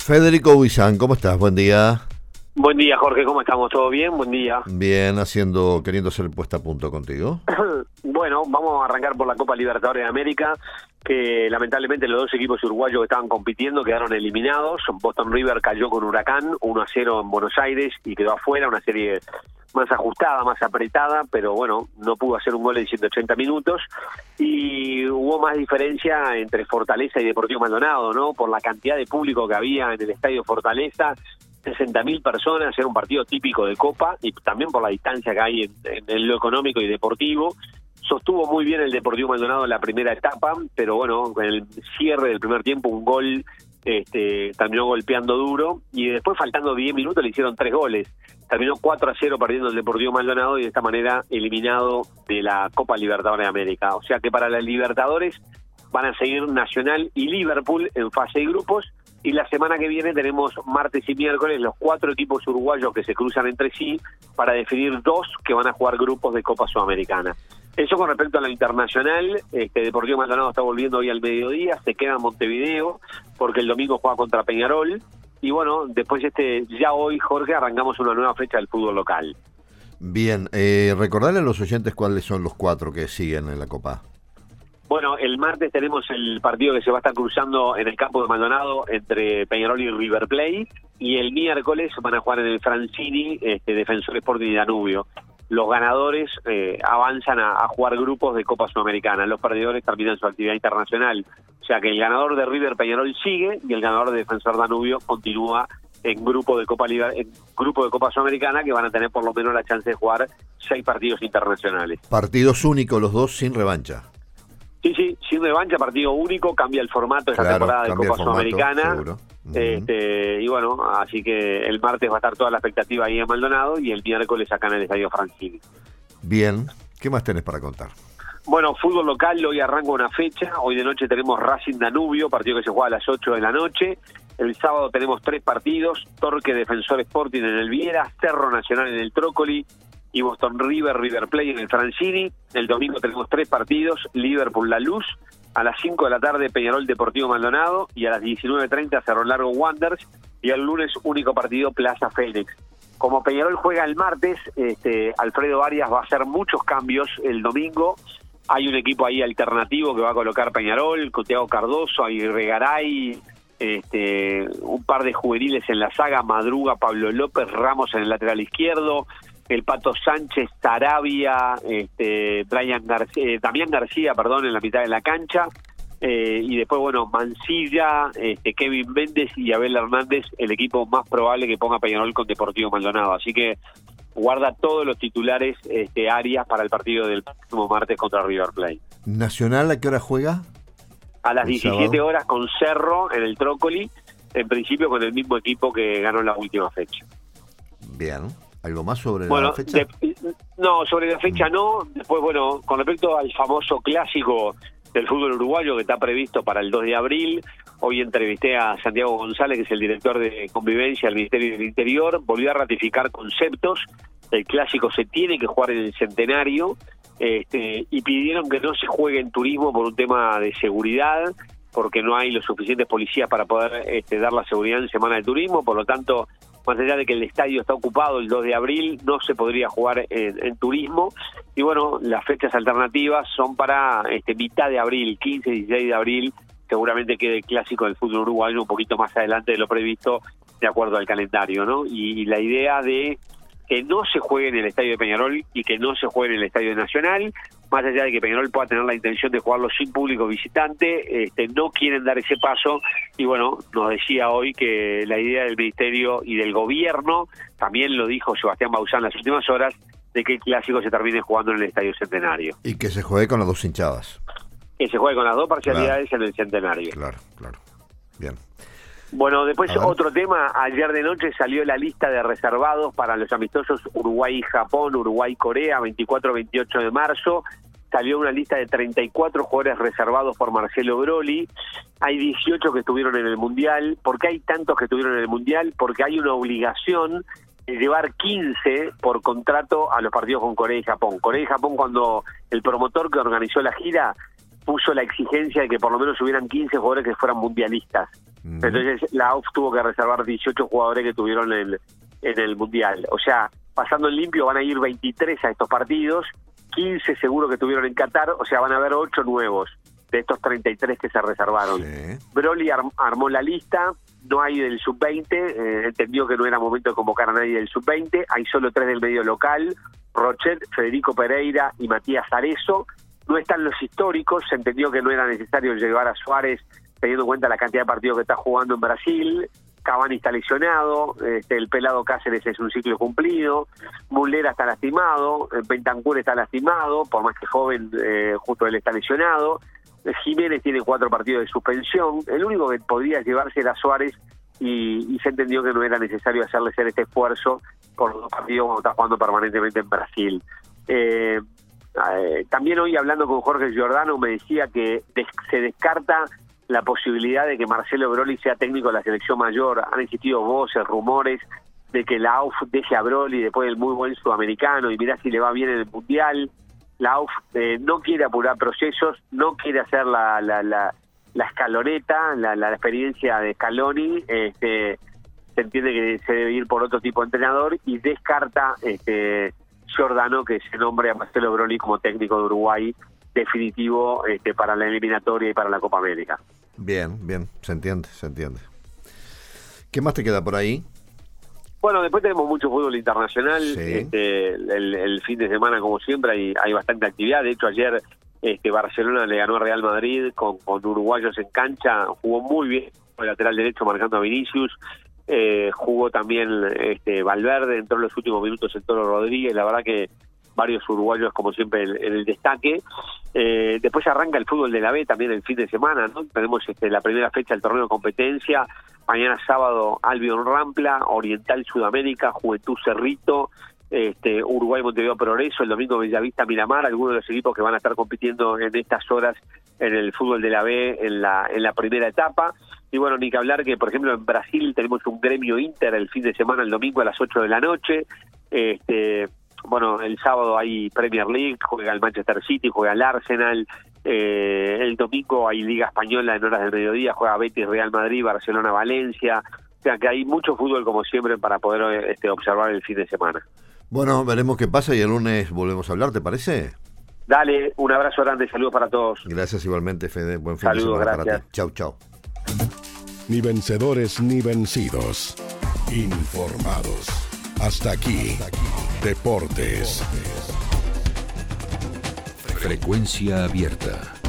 Federico Huizán, ¿cómo estás? Buen día. Buen día, Jorge, ¿cómo estamos? ¿Todo bien? Buen día. Bien, queriendo hacer puesta a punto contigo. Bueno, vamos a arrancar por la Copa Libertadores de América, que lamentablemente los dos equipos uruguayos que estaban compitiendo quedaron eliminados. Boston River cayó con Huracán 1-0 en Buenos Aires y quedó afuera, una serie más ajustada, más apretada, pero bueno, no pudo hacer un gol en 180 minutos. Y hubo más diferencia entre Fortaleza y Deportivo Maldonado, ¿no? Por la cantidad de público que había en el estadio Fortaleza. 60.000 personas, era un partido típico de Copa, y también por la distancia que hay en lo económico y deportivo. Sostuvo muy bien el Deportivo Maldonado en la primera etapa, pero bueno, en el cierre del primer tiempo un gol terminó golpeando duro, y después faltando 10 minutos le hicieron 3 goles. Terminó 4-0 perdiendo el Deportivo Maldonado y de esta manera eliminado de la Copa Libertadores de América. O sea que para las Libertadores van a seguir Nacional y Liverpool en fase de grupos. Y la semana que viene tenemos martes y miércoles los 4 equipos uruguayos que se cruzan entre sí para definir 2 que van a jugar grupos de Copa Sudamericana. Eso con respecto a lo internacional. Deportivo Maldonado está volviendo hoy al mediodía, se queda en Montevideo porque el domingo juega contra Peñarol. Y bueno, después ya hoy, Jorge, arrancamos una nueva fecha del fútbol local. Bien, recordarle a los oyentes cuáles son los 4 que siguen en la Copa. Bueno, el martes tenemos el partido que se va a estar cruzando en el campo de Maldonado entre Peñarol y River Plate, y el miércoles van a jugar en el Francini, Defensor Sporting y Danubio. Los ganadores avanzan a jugar grupos de Copa Sudamericana, los perdedores terminan su actividad internacional. O sea que el ganador de River Peñarol sigue y el ganador de Defensor Danubio continúa en grupo de Copa Sudamericana, que van a tener por lo menos la chance de jugar 6 partidos internacionales. Partidos únicos los dos, sin revancha. Sí, sin revancha, partido único, cambia el formato de esta temporada de Copa Sudamericana. Y bueno, así que el martes va a estar toda la expectativa ahí en Maldonado y el miércoles acá en el Estadio Francini. Bien, ¿qué más tenés para contar? Bueno, fútbol local, hoy arranca una fecha, hoy de noche tenemos Racing Danubio, partido que se juega a las 8 de la noche. El sábado tenemos 3 partidos, Torque Defensor Sporting en el Viera, Cerro Nacional en el Trócoli y Boston River Plate en el Francini. El domingo tenemos 3 partidos, Liverpool La Luz, a las 5 de la tarde Peñarol Deportivo Maldonado y a las 19:30 Cerro Largo Wanderers, y el lunes único partido Plaza Fénix. Como Peñarol juega el martes, Alfredo Arias va a hacer muchos cambios el domingo. Hay un equipo ahí alternativo que va a colocar Peñarol, con Thiago Cardoso, Aguirre Garay, un par de juveniles en la saga, Madruga, Pablo López, Ramos en el lateral izquierdo, el Pato Sánchez, Sarabia, Damián García, en la mitad de la cancha, y después, bueno, Mancilla, Kevin Méndez y Abel Hernández, el equipo más probable que ponga Peñarol con Deportivo Maldonado. Así que guarda todos los titulares Arias para el partido del próximo martes contra River Plate. ¿Nacional a qué hora juega? A las 17 horas con Cerro en el Trócoli, en principio con el mismo equipo que ganó la última fecha. Bien. ¿Algo más sobre la fecha? No, sobre la fecha no. Después, bueno, con respecto al famoso clásico del fútbol uruguayo que está previsto para el 2 de abril, hoy entrevisté a Santiago González, que es el director de Convivencia del Ministerio del Interior. Volvió a ratificar conceptos. El clásico se tiene que jugar en el Centenario, y pidieron que no se juegue en turismo por un tema de seguridad, porque no hay los suficientes policías para poder dar la seguridad en Semana de Turismo. Por lo tanto, más allá de que el estadio está ocupado el 2 de abril, no se podría jugar en turismo. Y bueno, las fechas alternativas son para mitad de abril, 15, 16 de abril, seguramente quede el clásico del fútbol uruguayo un poquito más adelante de lo previsto, de acuerdo al calendario, ¿no? Y la idea de que no se juegue en el estadio de Peñarol y que no se juegue en el estadio Nacional, más allá de que Peñarol pueda tener la intención de jugarlo sin público visitante, no quieren dar ese paso. Y bueno, nos decía hoy que la idea del Ministerio y del Gobierno, también lo dijo Sebastián Bauzá en las últimas horas, de que el clásico se termine jugando en el Estadio Centenario. Y que se juegue con las 2 hinchadas. Que se juegue con las 2 parcialidades en el Centenario. Claro. Bien. Bueno, después otro tema, ayer de noche salió la lista de reservados para los amistosos Uruguay-Japón, Uruguay-Corea, 24-28 de marzo. Salió una lista de 34 jugadores reservados por Marcelo Broli. Hay 18 que estuvieron en el Mundial. ¿Por qué hay tantos que estuvieron en el Mundial? Porque hay una obligación de llevar 15 por contrato a los partidos con Corea y Japón. Corea y Japón, cuando el promotor que organizó la gira puso la exigencia de que por lo menos hubieran 15 jugadores que fueran mundialistas. Entonces la AUF tuvo que reservar 18 jugadores que tuvieron en el Mundial. O sea, pasando en limpio van a ir 23 a estos partidos, 15 seguro que tuvieron en Qatar, o sea, van a haber 8 nuevos de estos 33 que se reservaron. Sí. Broly armó la lista, no hay del sub-20, entendió que no era momento de convocar a nadie del sub-20, hay solo 3 del medio local, Rochet, Federico Pereira y Matías Arezzo. No están los históricos, se entendió que no era necesario llevar a Suárez teniendo en cuenta la cantidad de partidos que está jugando en Brasil. Cavani está lesionado, el pelado Cáceres es un ciclo cumplido, Muslera está lastimado, Bentancur está lastimado, por más que joven, justo él está lesionado. Jiménez tiene 4 partidos de suspensión. El único que podía llevarse era Suárez y se entendió que no era necesario hacerle hacer este esfuerzo por los partidos cuando está jugando permanentemente en Brasil. También hoy hablando con Jorge Giordano me decía que se descarta la posibilidad de que Marcelo Broly sea técnico de la selección mayor. Han existido voces, rumores de que la AUF deje a Broly después del muy buen sudamericano y mirá si le va bien en el Mundial. La AUF no quiere apurar procesos, no quiere hacer la escaloneta, la experiencia de Scaloni. Se entiende que se debe ir por otro tipo de entrenador y descarta Giordano que se nombre a Marcelo Broly como técnico de Uruguay definitivo para la eliminatoria y para la Copa América. Bien, se entiende. ¿Qué más te queda por ahí? Bueno, después tenemos mucho fútbol internacional. Sí. El fin de semana, como siempre, hay bastante actividad. De hecho, ayer Barcelona le ganó a Real Madrid con uruguayos en cancha. Jugó muy bien el lateral derecho marcando a Vinicius. Jugó también Valverde, entró en los últimos minutos el Toro Rodríguez. La verdad que varios uruguayos, como siempre, en el destaque. Después arranca el fútbol de la B también el fin de semana, ¿no? Tenemos la primera fecha del torneo de competencia. Mañana sábado Albion Rampla, Oriental Sudamérica, Juventud Cerrito, Uruguay Montevideo Progreso, el domingo Bellavista Miramar, algunos de los equipos que van a estar compitiendo en estas horas en el fútbol de la B en la primera etapa. Y bueno, ni que hablar que, por ejemplo, en Brasil tenemos un Gremio Inter el fin de semana, el domingo a las 8 de la noche. Bueno, el sábado hay Premier League, juega el Manchester City, juega el Arsenal. El domingo hay Liga Española en horas del mediodía, juega Betis, Real Madrid, Barcelona, Valencia. O sea que hay mucho fútbol como siempre para poder observar el fin de semana. Bueno, veremos qué pasa y el lunes volvemos a hablar, ¿te parece? Dale, un abrazo grande, saludos para todos. Gracias igualmente, Fede. Buen fin saludos, de semana gracias. para ti. Chau. Ni vencedores ni vencidos. Informados. Hasta aquí. Deportes. Frecuencia abierta.